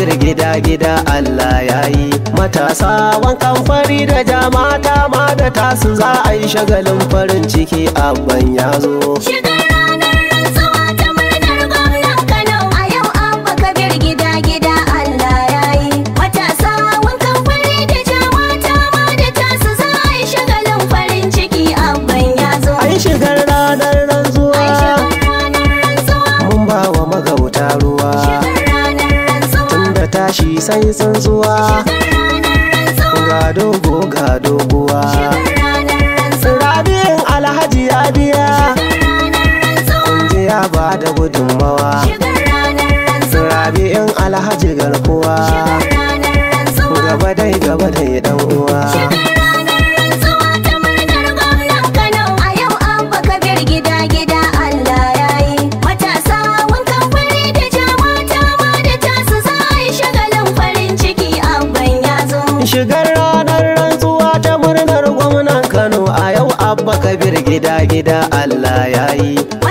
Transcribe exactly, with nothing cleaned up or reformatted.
kabir gida gida Allah yayi. Matasa wankan fari da jama'ata ma da tasu za a yi shagalin farin ciki abban ya zo. Shigar ranar rantsuwa ta murnar gwamnan Kano a yau abba kabir gida gida Allah yayi. Matasa wankan fari da jama'ata ma da tasu za a yi shagalin farin ciki abban ya zo. Ai shigar ranar rantsuwa mun ba wa magauta ruwa. Tunda tashi sai tsuntsuwa ga dogo ga doguwa. Rabi'in Alhaji ya biya kunje ya ba da gudunmawa. Rabi'in Alhaji garkuwa gaba dai gaba dai dan uwa. Shigar ranar rantsuwa ta murnar gwamnan Kano a yau abba kabir gida gida Allah yayi.